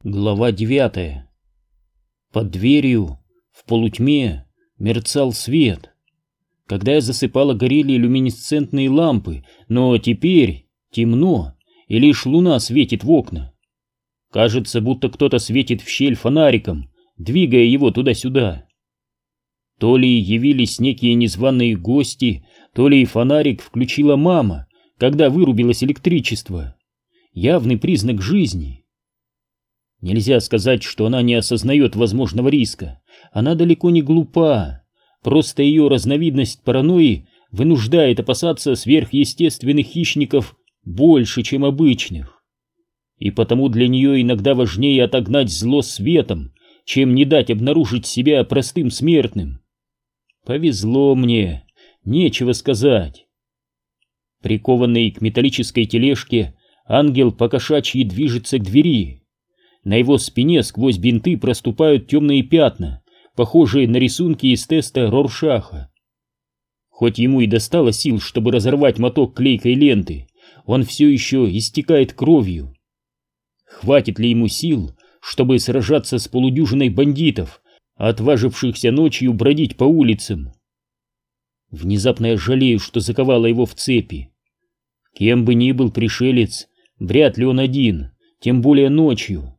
Глава 9. Под дверью в полутьме мерцал свет. Когда я засыпала, горели люминесцентные лампы, но теперь темно, и лишь луна светит в окна. Кажется, будто кто-то светит в щель фонариком, двигая его туда-сюда. То ли явились некие незваные гости, то ли и фонарик включила мама, когда вырубилось электричество. Явный признак жизни. Нельзя сказать, что она не осознает возможного риска. Она далеко не глупа. Просто ее разновидность паранойи вынуждает опасаться сверхъестественных хищников больше, чем обычных. И потому для нее иногда важнее отогнать зло светом, чем не дать обнаружить себя простым смертным. Повезло мне, нечего сказать. Прикованный к металлической тележке, ангел по-кошачьи движется к двери. На его спине сквозь бинты проступают темные пятна, похожие на рисунки из теста Роршаха. Хоть ему и достало сил, чтобы разорвать моток клейкой ленты, он все еще истекает кровью. Хватит ли ему сил, чтобы сражаться с полудюжиной бандитов, отважившихся ночью бродить по улицам? Внезапно я жалею, что заковала его в цепи. Кем бы ни был пришелец, вряд ли он один, тем более ночью.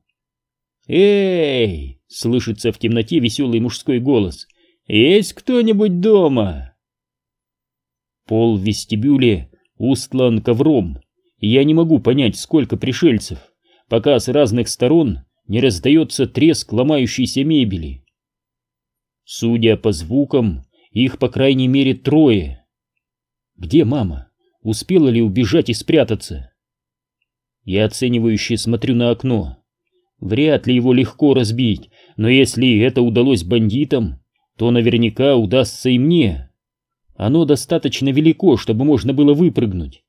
«Эй!» — слышится в темноте веселый мужской голос. «Есть кто-нибудь дома?» Пол в вестибюле устлан ковром, и я не могу понять, сколько пришельцев, пока с разных сторон не раздается треск ломающейся мебели. Судя по звукам, их по крайней мере 3. Где мама? Успела ли убежать и спрятаться? Я оценивающе смотрю на окно. Вряд ли его легко разбить, но если это удалось бандитам, то наверняка удастся и мне. Оно достаточно велико, чтобы можно было выпрыгнуть.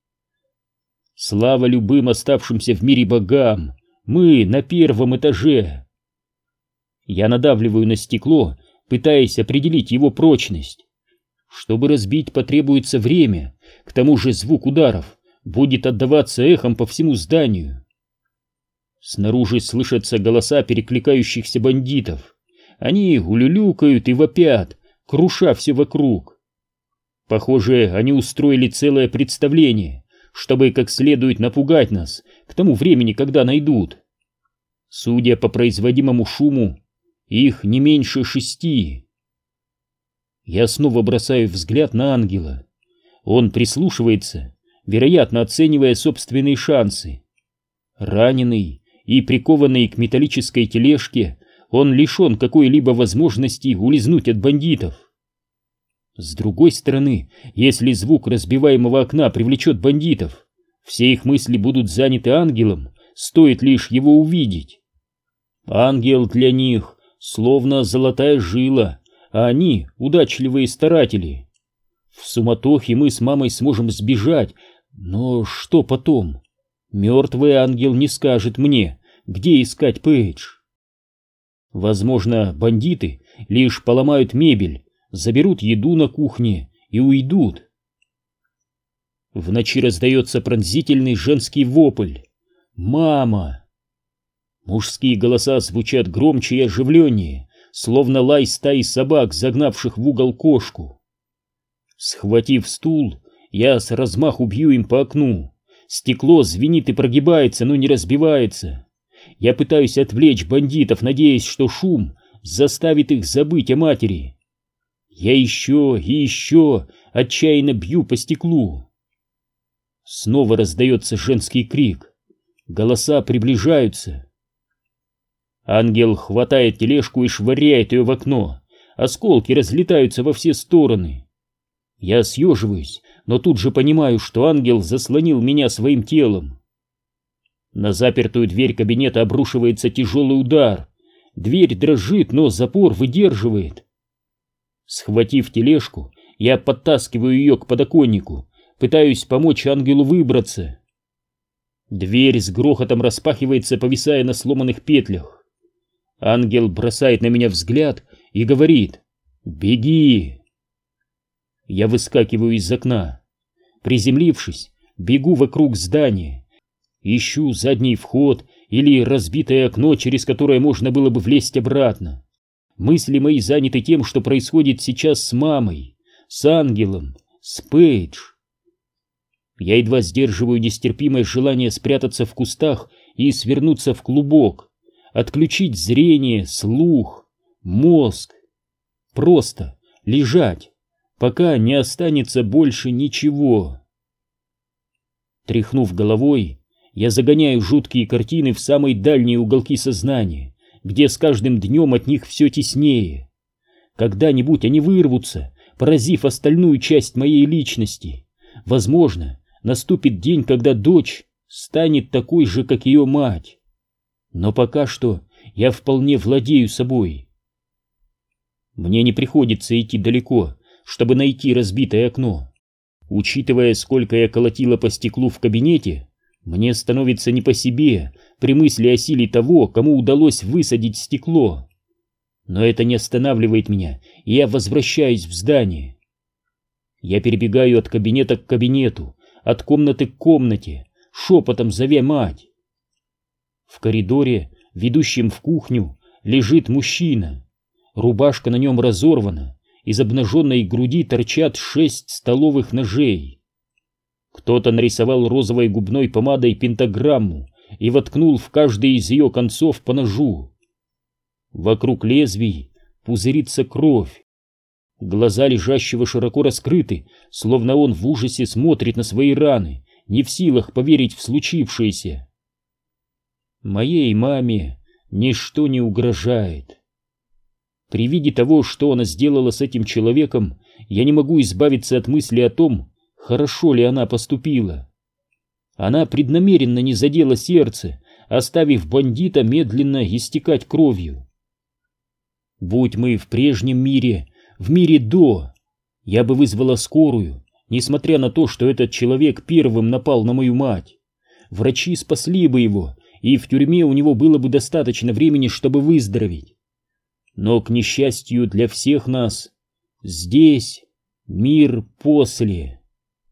Слава любым оставшимся в мире богам, мы на 1-м этаже. Я надавливаю на стекло, пытаясь определить его прочность. Чтобы разбить, потребуется время, к тому же звук ударов будет отдаваться эхом по всему зданию. Снаружи слышатся голоса перекликающихся бандитов. Они улюлюкают и вопят, круша все вокруг. Похоже, они устроили целое представление, чтобы как следует напугать нас к тому времени, когда найдут. Судя по производимому шуму, их не меньше 6. Я снова бросаю взгляд на ангела. Он прислушивается, вероятно, оценивая собственные шансы. Раненый и прикованный к металлической тележке, он лишен какой-либо возможности улизнуть от бандитов. С другой стороны, если звук разбиваемого окна привлечет бандитов, все их мысли будут заняты ангелом, стоит лишь его увидеть. Ангел для них словно золотая жила, а они удачливые старатели. В суматохе мы с мамой сможем сбежать, но что потом? Мертвый ангел не скажет мне, где искать Пейдж. Возможно, бандиты лишь поломают мебель, заберут еду на кухне и уйдут. В ночи раздается пронзительный женский вопль. «Мама!» Мужские голоса звучат громче и оживленнее, словно лай стаи собак, загнавших в угол кошку. Схватив стул, я с размаху бью им по окну. Стекло звенит и прогибается, но не разбивается. Я пытаюсь отвлечь бандитов, надеясь, что шум заставит их забыть о матери. Я еще и еще отчаянно бью по стеклу. Снова раздается женский крик. Голоса приближаются. Ангел хватает тележку и швыряет ее в окно. Осколки разлетаются во все стороны. Я съеживаюсь, но тут же понимаю, что ангел заслонил меня своим телом. На запертую дверь кабинета обрушивается тяжелый удар. Дверь дрожит, но запор выдерживает. Схватив тележку, я подтаскиваю ее к подоконнику, пытаюсь помочь ангелу выбраться. Дверь с грохотом распахивается, повисая на сломанных петлях. Ангел бросает на меня взгляд и говорит: «Беги!» Я выскакиваю из окна. Приземлившись, бегу вокруг здания. Ищу задний вход или разбитое окно, через которое можно было бы влезть обратно. Мысли мои заняты тем, что происходит сейчас с мамой, с Ангелом, с Пейдж. Я едва сдерживаю нестерпимое желание спрятаться в кустах и свернуться в клубок, отключить зрение, слух, мозг. Просто лежать, пока не останется больше ничего. Тряхнув головой, я загоняю жуткие картины в самые дальние уголки сознания, где с каждым днем от них все теснее. Когда-нибудь они вырвутся, поразив остальную часть моей личности. Возможно, наступит день, когда дочь станет такой же, как ее мать. Но пока что я вполне владею собой. Мне не приходится идти далеко, чтобы найти разбитое окно. Учитывая, сколько я колотила по стеклу в кабинете, мне становится не по себе при мысли о силе того, кому удалось высадить стекло. Но это не останавливает меня, и я возвращаюсь в здание. Я перебегаю от кабинета к кабинету, от комнаты к комнате, шепотом зовя мать. В коридоре, ведущем в кухню, лежит мужчина. Рубашка на нем разорвана, из обнаженной груди торчат 6 столовых ножей. Кто-то нарисовал розовой губной помадой пентаграмму и воткнул в каждый из ее концов по ножу. Вокруг лезвий пузырится кровь. Глаза лежащего широко раскрыты, словно он в ужасе смотрит на свои раны, не в силах поверить в случившееся. Моей маме ничто не угрожает. При виде того, что она сделала с этим человеком, я не могу избавиться от мысли о том, хорошо ли она поступила. Она преднамеренно не задела сердце, оставив бандита медленно истекать кровью. Будь мы в прежнем мире, в мире до, я бы вызвала скорую, несмотря на то, что этот человек первым напал на мою мать. Врачи спасли бы его, и в тюрьме у него было бы достаточно времени, чтобы выздороветь. Но, к несчастью для всех нас, здесь мир после.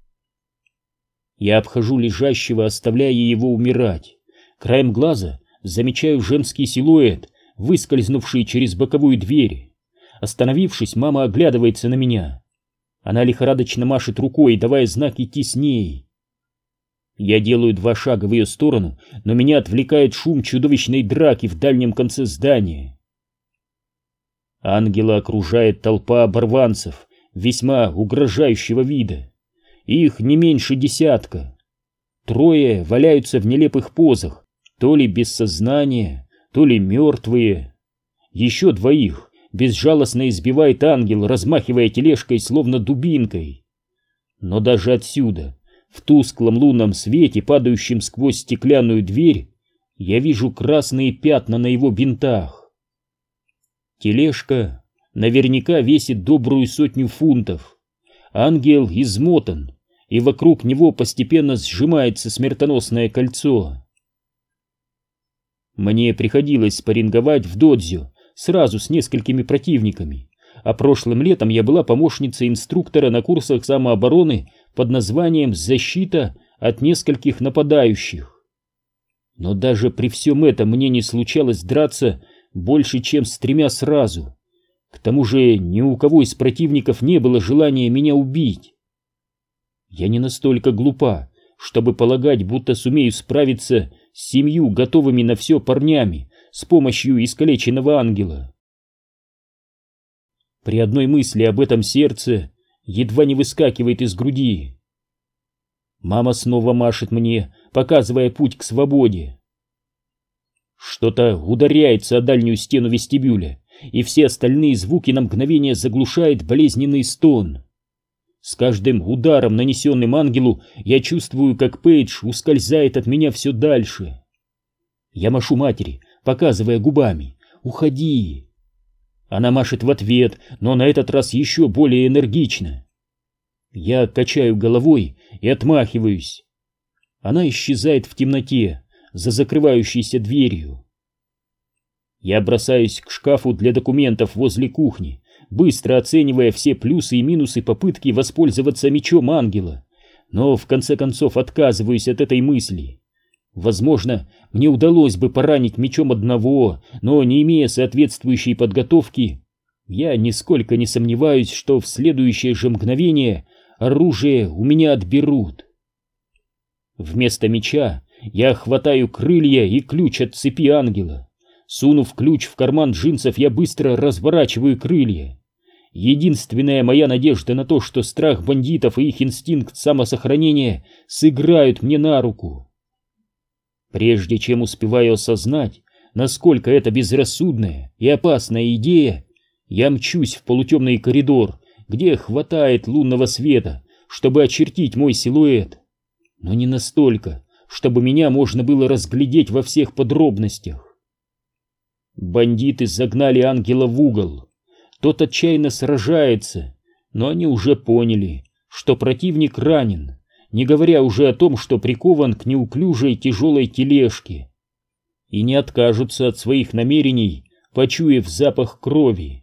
Я обхожу лежащего, оставляя его умирать. Краем глаза замечаю женский силуэт, выскользнувший через боковую дверь. Остановившись, мама оглядывается на меня. Она лихорадочно машет рукой, давая знак идти с ней. Я делаю 2 шага в ее сторону, но меня отвлекает шум чудовищной драки в дальнем конце здания. Ангела окружает толпа оборванцев весьма угрожающего вида. Их не меньше 10. 3 валяются в нелепых позах, то ли без сознания, то ли мертвые. Еще 2 безжалостно избивает ангел, размахивая тележкой, словно дубинкой. Но даже отсюда, в тусклом лунном свете, падающем сквозь стеклянную дверь, я вижу красные пятна на его бинтах. Тележка наверняка весит добрую 100 фунтов. Ангел измотан, и вокруг него постепенно сжимается смертоносное кольцо. Мне приходилось спарринговать в додзё сразу с несколькими противниками, а прошлым летом я была помощницей инструктора на курсах самообороны под названием «Защита от нескольких нападающих». Но даже при всем этом мне не случалось драться больше, чем с 3 сразу. К тому же ни у кого из противников не было желания меня убить. Я не настолько глупа, чтобы полагать, будто сумею справиться с 7 готовыми на все парнями с помощью искалеченного ангела. При одной мысли об этом сердце едва не выскакивает из груди. Мама снова машет мне, показывая путь к свободе. Что-то ударяется о дальнюю стену вестибюля, и все остальные звуки на мгновение заглушает болезненный стон. С каждым ударом, нанесенным ангелу, я чувствую, как Пейдж ускользает от меня все дальше. Я машу матери, показывая губами: «Уходи!» Она машет в ответ, но на этот раз еще более энергично. Я качаю головой и отмахиваюсь. Она исчезает в темноте за закрывающейся дверью. Я бросаюсь к шкафу для документов возле кухни, быстро оценивая все плюсы и минусы попытки воспользоваться мечом ангела, но в конце концов отказываюсь от этой мысли. Возможно, мне удалось бы поранить мечом одного, но не имея соответствующей подготовки, я нисколько не сомневаюсь, что в следующее же мгновение оружие у меня отберут. Вместо меча я хватаю крылья и ключ от цепи ангела. Сунув ключ в карман джинсов, я быстро разворачиваю крылья. Единственная моя надежда на то, что страх бандитов и их инстинкт самосохранения сыграют мне на руку. Прежде чем успеваю осознать, насколько это безрассудная и опасная идея, я мчусь в полутемный коридор, где хватает лунного света, чтобы очертить мой силуэт. Но не настолько, чтобы меня можно было разглядеть во всех подробностях. Бандиты загнали ангела в угол. Тот отчаянно сражается, но они уже поняли, что противник ранен, не говоря уже о том, что прикован к неуклюжей тяжелой тележке, и не откажутся от своих намерений, почуяв запах крови.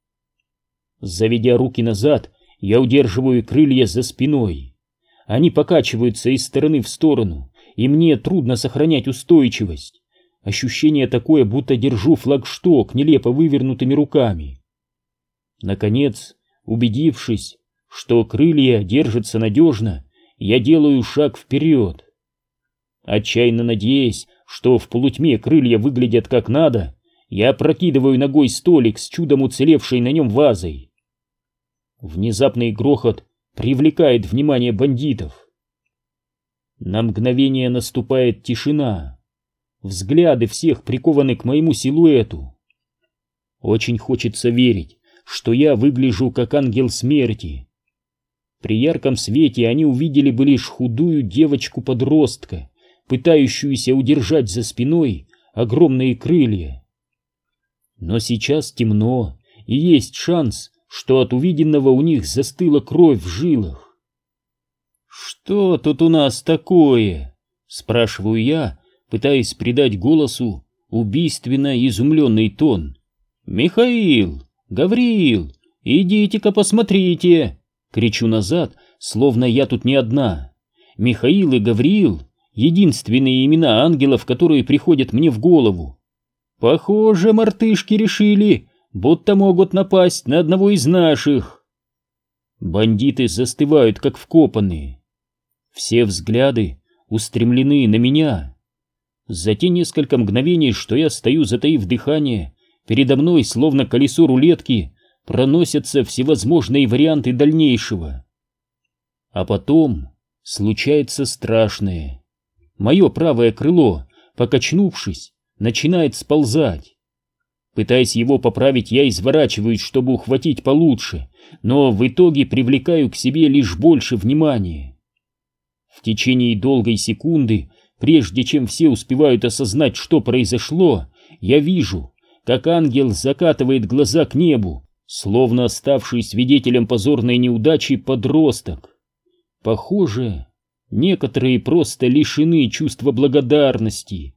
Заведя руки назад, я удерживаю крылья за спиной. Они покачиваются из стороны в сторону, и мне трудно сохранять устойчивость. Ощущение такое, будто держу флагшток нелепо вывернутыми руками. Наконец, убедившись, что крылья держатся надежно, я делаю шаг вперед. Отчаянно надеясь, что в полутьме крылья выглядят как надо, я опрокидываю ногой столик с чудом уцелевшей на нем вазой. Внезапный грохот привлекает внимание бандитов. На мгновение наступает тишина. Взгляды всех прикованы к моему силуэту. Очень хочется верить, что я выгляжу как ангел смерти. При ярком свете они увидели бы лишь худую девочку-подростка, пытающуюся удержать за спиной огромные крылья. Но сейчас темно, и есть шанс, что от увиденного у них застыла кровь в жилах. «Что тут у нас такое?» — спрашиваю я, пытаясь придать голосу убийственно изумленный тон. «Михаил! Гавриил, идите-ка посмотрите!» Кричу назад, словно я тут не одна. Михаил и Гавриил — единственные имена ангелов, которые приходят мне в голову. Похоже, мартышки решили, будто могут напасть на одного из наших. Бандиты застывают, как вкопанные. Все взгляды устремлены на меня. За те несколько мгновений, что я стою, затаив дыхание, передо мной, словно колесо рулетки, проносятся всевозможные варианты дальнейшего. А потом случается страшное. Мое правое крыло, покачнувшись, начинает сползать. Пытаясь его поправить, я изворачиваюсь, чтобы ухватить получше, но в итоге привлекаю к себе лишь больше внимания. В течение долгой секунды, прежде чем все успевают осознать, что произошло, я вижу, как ангел закатывает глаза к небу, словно ставший свидетелем позорной неудачи подросток. Похоже, некоторые просто лишены чувства благодарности.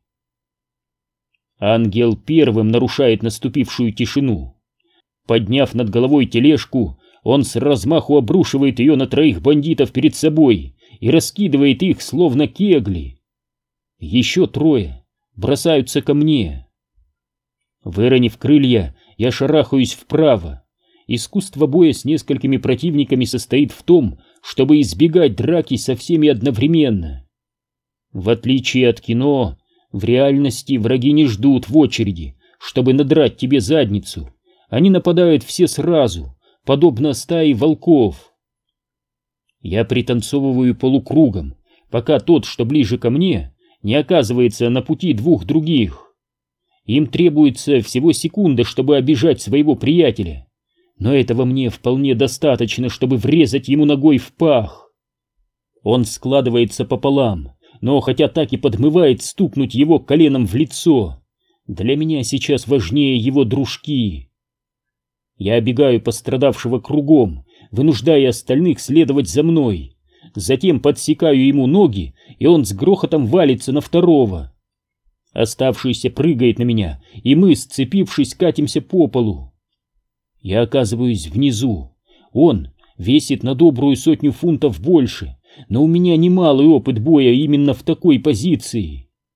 Ангел первым нарушает наступившую тишину. Подняв над головой тележку, он с размаху обрушивает ее на троих бандитов перед собой и раскидывает их, словно кегли. Еще трое бросаются ко мне. Выронив крылья, я шарахаюсь вправо. Искусство боя с несколькими противниками состоит в том, чтобы избегать драки со всеми одновременно. В отличие от кино, в реальности враги не ждут в очереди, чтобы надрать тебе задницу. Они нападают все сразу, подобно стае волков. Я пританцовываю полукругом, пока тот, что ближе ко мне, не оказывается на пути двух других. Им требуется всего секунда, чтобы обижать своего приятеля, но этого мне вполне достаточно, чтобы врезать ему ногой в пах. Он складывается пополам, но хотя так и подмывает стукнуть его коленом в лицо, для меня сейчас важнее его дружки. Я обегаю пострадавшего кругом, вынуждая остальных следовать за мной, затем подсекаю ему ноги, и он с грохотом валится на второго. Оставшийся прыгает на меня, и мы, сцепившись, катимся по полу. Я оказываюсь внизу. Он весит на добрую 100 фунтов больше, но у меня немалый опыт боя именно в такой позиции.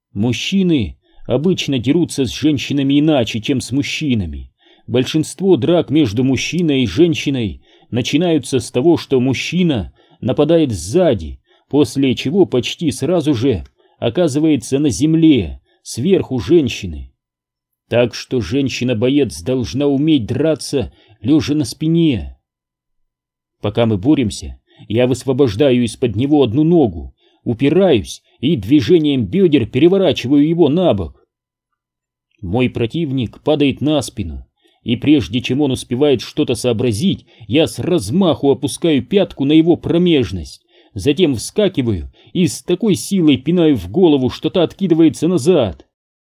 Мужчины обычно дерутся с женщинами иначе, чем с мужчинами. Большинство драк между мужчиной и женщиной начинаются с того, что мужчина нападает сзади, после чего почти сразу же оказывается на земле, сверху женщины. Так что женщина-боец должна уметь драться, лежа на спине. Пока мы боремся, я высвобождаю из-под него одну ногу, упираюсь и движением бедер переворачиваю его на бок. Мой противник падает на спину, и прежде чем он успевает что-то сообразить, я с размаху опускаю пятку на его промежность, затем вскакиваю и с такой силой пинаю в голову, что та откидывается назад.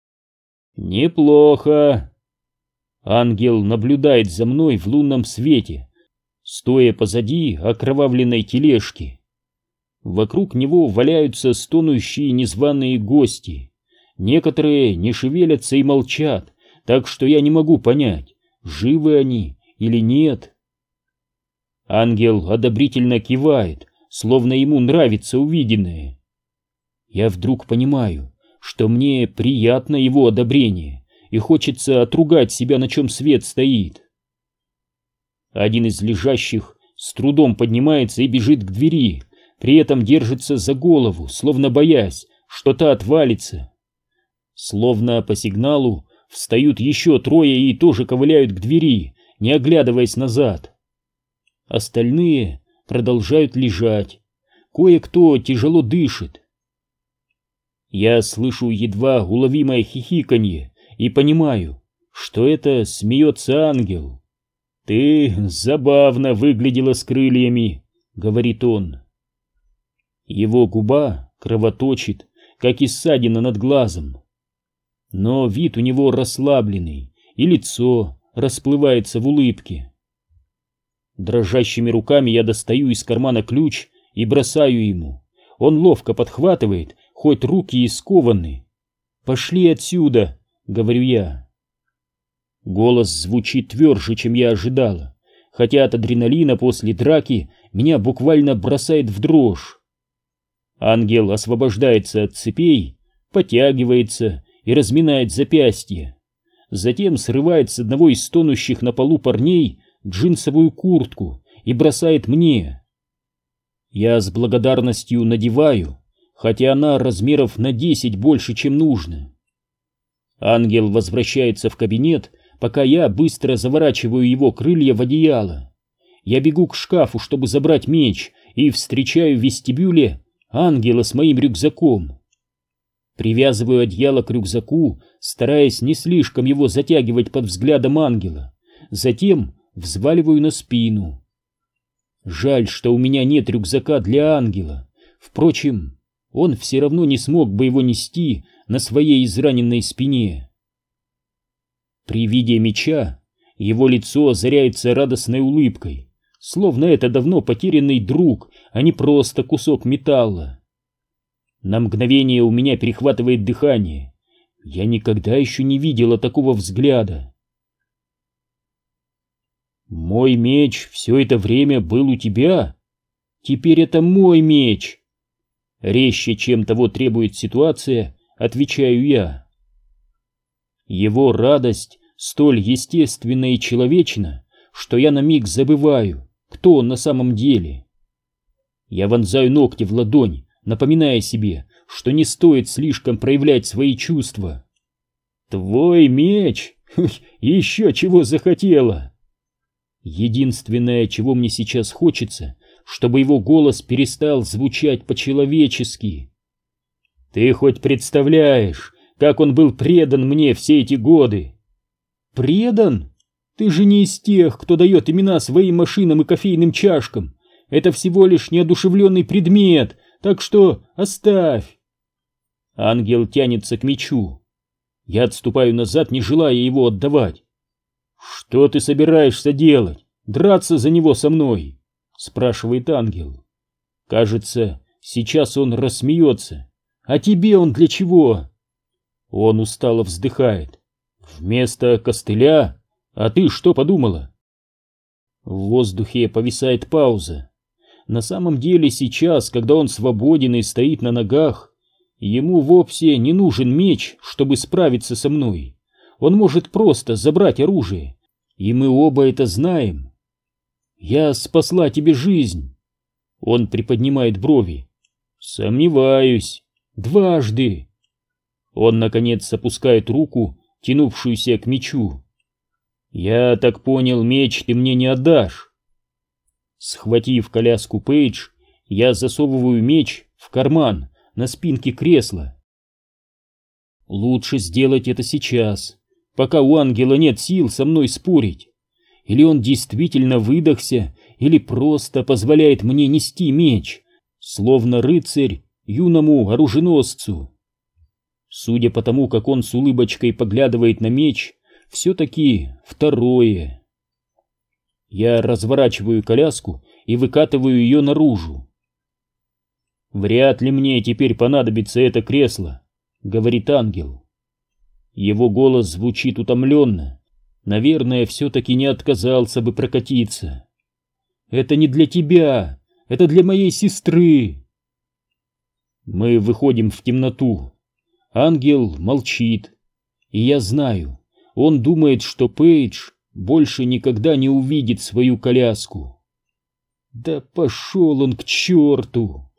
Неплохо. Ангел наблюдает за мной в лунном свете, стоя позади окровавленной тележки. Вокруг него валяются стонущие незваные гости. Некоторые не шевелятся и молчат, так что я не могу понять, живы они или нет. Ангел одобрительно кивает, словно ему нравится увиденное. Я вдруг понимаю, что мне приятно его одобрение, и хочется отругать себя, на чем свет стоит. Один из лежащих с трудом поднимается и бежит к двери, при этом держится за голову, словно боясь, что та отвалится. Словно по сигналу встают еще трое и тоже ковыляют к двери, не оглядываясь назад. Остальные продолжают лежать, кое-кто тяжело дышит. Я слышу едва уловимое хихиканье и понимаю, что это смеется ангел. «Ты забавно выглядела с крыльями», — говорит он. Его губа кровоточит, как и ссадина над глазом. Но вид у него расслабленный, и лицо расплывается в улыбке. Дрожащими руками я достаю из кармана ключ и бросаю ему. Он ловко подхватывает, хоть руки и скованы. «Пошли отсюда», — говорю я. Голос звучит тверже, чем я ожидала, хотя от адреналина после драки меня буквально бросает в дрожь. Ангел освобождается от цепей, потягивается и разминает запястье. Затем срывает с одного из стонущих на полу парней джинсовую куртку и бросает мне. Я с благодарностью надеваю, хотя она размеров на 10 больше, чем нужно. Ангел возвращается в кабинет, пока я быстро заворачиваю его крылья в одеяло. Я бегу к шкафу, чтобы забрать меч, и встречаю в вестибюле ангела с моим рюкзаком. Привязываю одеяло к рюкзаку, стараясь не слишком его затягивать под взглядом ангела. Затем взваливаю на спину. Жаль, что у меня нет рюкзака для ангела. Впрочем, он все равно не смог бы его нести на своей израненной спине. При виде меча его лицо озаряется радостной улыбкой, словно это давно потерянный друг, а не просто кусок металла. На мгновение у меня перехватывает дыхание. Я никогда еще не видела такого взгляда. «Мой меч все это время был у тебя? Теперь это мой меч!» Резче, чем того требует ситуация, отвечаю я. Его радость столь естественна и человечна, что я на миг забываю, кто он на самом деле. Я вонзаю ногти в ладонь, напоминая себе, что не стоит слишком проявлять свои чувства. «Твой меч? Еще чего захотела!» Единственное, чего мне сейчас хочется, чтобы его голос перестал звучать по-человечески. «Ты хоть представляешь, как он был предан мне все эти годы?» «Предан? Ты же не из тех, кто дает имена своим машинам и кофейным чашкам. Это всего лишь неодушевленный предмет, так что оставь!» Ангел тянется к мечу. Я отступаю назад, не желая его отдавать. «Что ты собираешься делать? Драться за него со мной?» — спрашивает ангел. Кажется, сейчас он рассмеется. «А тебе он для чего?» Он устало вздыхает. «Вместо костыля? А ты что подумала?» В воздухе повисает пауза. На самом деле сейчас, когда он свободен и стоит на ногах, Ему вовсе не нужен меч, чтобы справиться со мной. Он может просто забрать оружие, и мы оба это знаем. Я спасла тебе жизнь. Он приподнимает брови. Сомневаюсь. Дважды. Он, наконец, опускает руку, тянувшуюся к мечу. Я так понял, меч ты мне не отдашь. Схватив коляску Пейдж, я засовываю меч в карман на спинке кресла. Лучше сделать это сейчас, пока у ангела нет сил со мной спорить. Или он действительно выдохся, или просто позволяет мне нести меч, словно рыцарь юному оруженосцу. Судя по тому, как он с улыбочкой поглядывает на меч, все-таки второе. Я разворачиваю коляску и выкатываю ее наружу. «Вряд ли мне теперь понадобится это кресло», — говорит ангел. Его голос звучит утомленно. Наверное, все-таки не отказался бы прокатиться. «Это не для тебя, это для моей сестры». Мы выходим в темноту. Ангел молчит. И я знаю, он думает, что Пейдж больше никогда не увидит свою коляску. Да пошел он к черту!